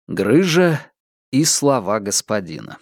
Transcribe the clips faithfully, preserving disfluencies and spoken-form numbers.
Грыжа и слова господина.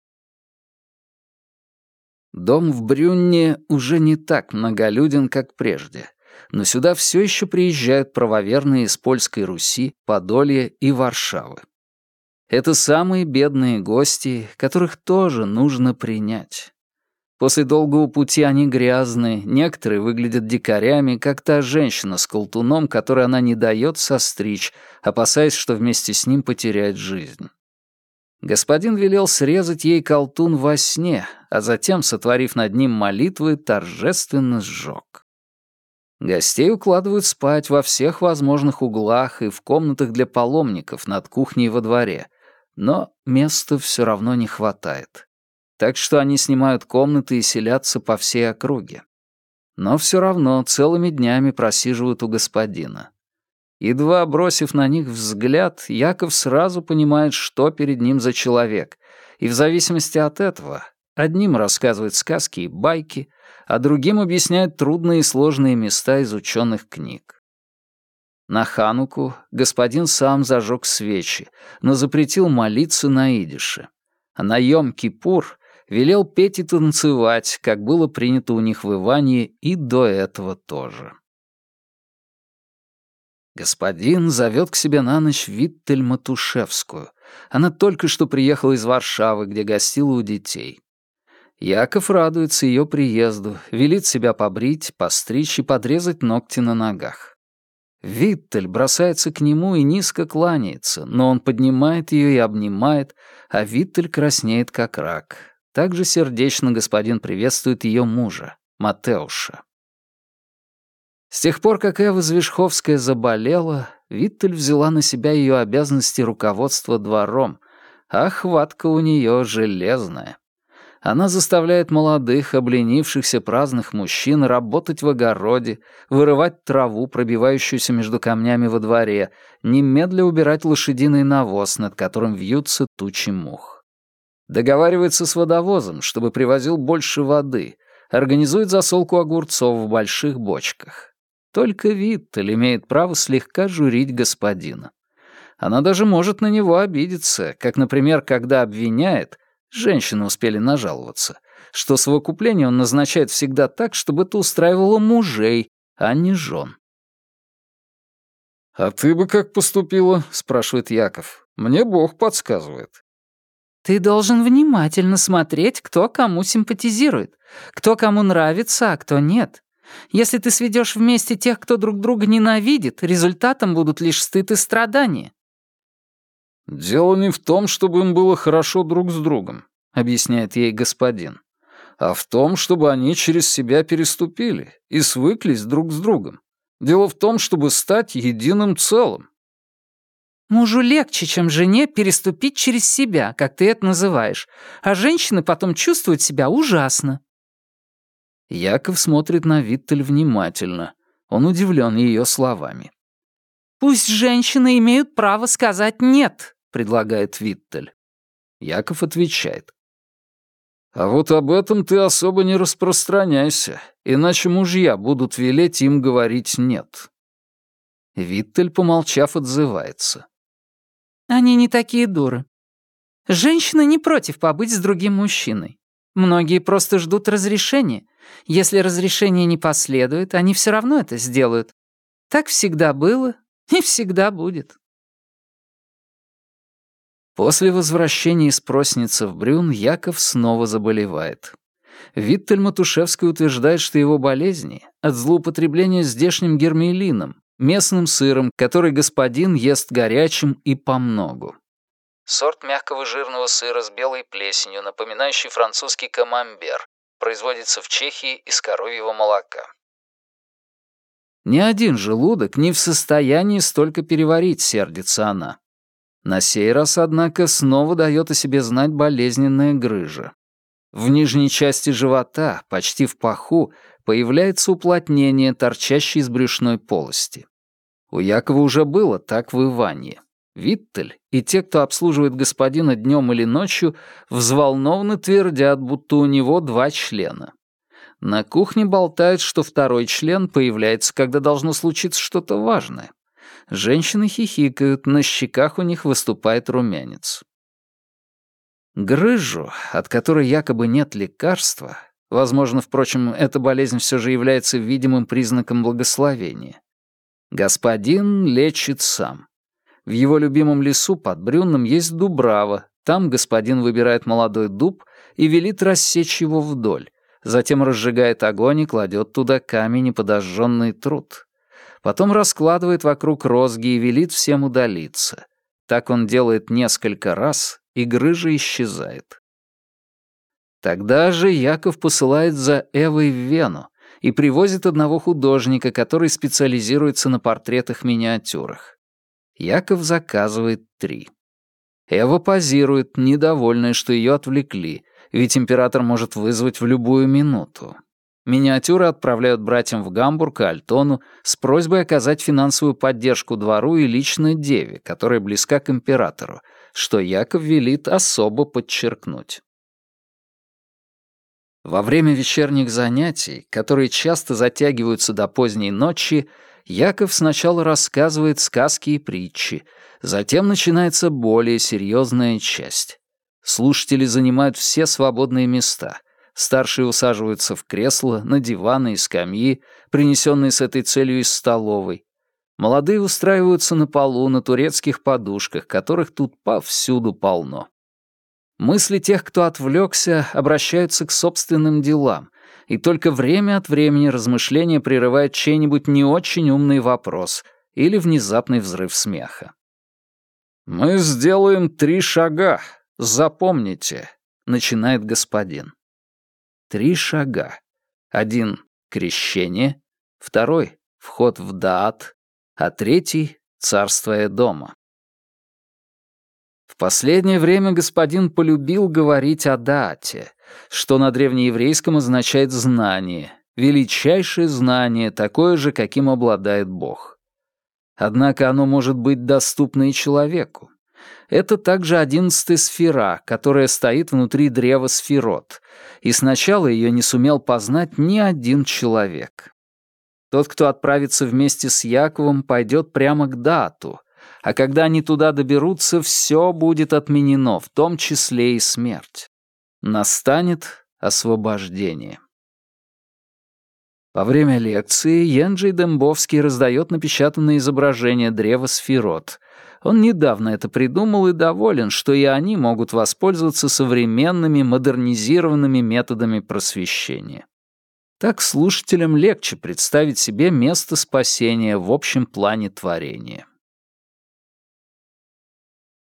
Дом в Брюнне уже не так многолюден, как прежде, но сюда все еще приезжают правоверные из Польской Руси, Подолья и Варшавы. Это самые бедные гости, которых тоже нужно принять. После долгого пути они грязные, некоторые выглядят дикарями, как та женщина с колтуном, которой она не дает состричь, опасаясь, что вместе с ним потеряет жизнь. Господин велел срезать ей колтун во сне, а затем, сотворив над ним молитвы, торжественно сжег. Гостей укладывают спать во всех возможных углах и в комнатах для паломников над кухней во дворе, но места все равно не хватает. Так что они снимают комнаты и селятся по всей округе. Но все равно целыми днями просиживают у господина. Едва бросив на них взгляд, Яков сразу понимает, что перед ним за человек, и в зависимости от этого одним рассказывает сказки и байки, а другим объясняет трудные и сложные места из учёных книг. На Хануку господин сам зажег свечи, но запретил молиться на идише, а на Йом-Кипур велел петь и танцевать, как было принято у них в Ивании и до этого тоже. Господин зовет к себе на ночь Виттель Матушевскую. Она только что приехала из Варшавы, где гостила у детей. Яков радуется ее приезду, велит себя побрить, постричь и подрезать ногти на ногах. Виттель бросается к нему и низко кланяется, но он поднимает ее и обнимает, а Виттель краснеет как рак. Также сердечно господин приветствует ее мужа, Матеуша. С тех пор, как Эва Звешховская заболела, Виттель взяла на себя ее обязанности руководства двором, а хватка у нее железная. Она заставляет молодых, обленившихся праздных мужчин работать в огороде, вырывать траву, пробивающуюся между камнями во дворе, немедля убирать лошадиный навоз, над которым вьются тучи мух. Договаривается с водовозом, чтобы привозил больше воды, организует засолку огурцов в больших бочках. Только Виттель имеет право слегка журить господина. Она даже может на него обидеться, как, например, когда обвиняет, женщины успели нажаловаться, что совокупление он назначает всегда так, чтобы это устраивало мужей, а не жен. «А ты бы как поступила?» — спрашивает Яков. «Мне Бог подсказывает». «Ты должен внимательно смотреть, кто кому симпатизирует, кто кому нравится, а кто нет. Если ты сведешь вместе тех, кто друг друга ненавидит, результатом будут лишь стыд и страдания». «Дело не в том, чтобы им было хорошо друг с другом», — объясняет ей господин, «а в том, чтобы они через себя переступили и свыклись друг с другом. Дело в том, чтобы стать единым целым». «Мужу легче, чем жене, переступить через себя, как ты это называешь, а женщины потом чувствуют себя ужасно». Яков смотрит на Виттель внимательно. Он удивлен ее словами. «Пусть женщины имеют право сказать «нет», — предлагает Виттель. Яков отвечает. «А вот об этом ты особо не распространяйся, иначе мужья будут велеть им говорить «нет». Виттель, помолчав, отзывается. «Они не такие дуры. Женщины не против побыть с другим мужчиной. Многие просто ждут разрешения. Если разрешение не последует, они все равно это сделают. Так всегда было и всегда будет». После возвращения из Просницы в Брюн Яков снова заболевает. Виттель Матушевская утверждает, что его болезни от злоупотребления здешним гермелином, местным сыром, который господин ест горячим и помногу. Сорт мягкого жирного сыра с белой плесенью, напоминающий французский камамбер, производится в Чехии из коровьего молока. Ни один желудок не в состоянии столько переварить, сердится она. На сей раз, однако, снова дает о себе знать болезненная грыжа. В нижней части живота, почти в паху, появляется уплотнение, торчащее из брюшной полости. У Якова уже было так в Иванье. Виттель и те, кто обслуживает господина днем или ночью, взволнованно твердят, будто у него два члена. На кухне болтают, что второй член появляется, когда должно случиться что-то важное. Женщины хихикают, на щеках у них выступает румянец. Грыжу, от которой якобы нет лекарства, возможно, впрочем, эта болезнь все же является видимым признаком благословения, господин лечит сам. В его любимом лесу под Брюнном есть дубрава, там господин выбирает молодой дуб и велит рассечь его вдоль, затем разжигает огонь и кладет туда камень и подожженный труд. Потом раскладывает вокруг розги и велит всем удалиться. Так он делает несколько раз, и грыжа исчезает. Тогда же Яков посылает за Эвой в Вену и привозит одного художника, который специализируется на портретах-миниатюрах. Яков заказывает три. Эва позирует, недовольная, что ее отвлекли, ведь император может вызвать в любую минуту. Миниатюры отправляют братьям в Гамбург и Альтону с просьбой оказать финансовую поддержку двору и лично Деве, которая близка к императору, что Яков велит особо подчеркнуть. Во время вечерних занятий, которые часто затягиваются до поздней ночи, Яков сначала рассказывает сказки и притчи, затем начинается более серьезная часть. Слушатели занимают все свободные места. Старшие усаживаются в кресла, на диваны и скамьи, принесенные с этой целью из столовой. Молодые устраиваются на полу на турецких подушках, которых тут повсюду полно. Мысли тех, кто отвлекся, обращаются к собственным делам, и только время от времени размышления прерывает чей-нибудь не очень умный вопрос или внезапный взрыв смеха. «Мы сделаем три шага, запомните», — начинает господин. Три шага. Один — крещение, второй — вход в Даат, а третий — царство Эдома. В последнее время господин полюбил говорить о Даате, что на древнееврейском означает «знание», величайшее знание, такое же, каким обладает Бог. Однако оно может быть доступно и человеку. Это также одиннадцатая сфера, которая стоит внутри древа сферот, и сначала ее не сумел познать ни один человек. Тот, кто отправится вместе с Яковом, пойдет прямо к Даату, а когда они туда доберутся, все будет отменено, в том числе и смерть. Настанет освобождение. Во время лекции Янджей Дембовский раздает напечатанные изображения древа сферот. Он недавно это придумал и доволен, что и они могут воспользоваться современными модернизированными методами просвещения. Так слушателям легче представить себе место спасения в общем плане творения.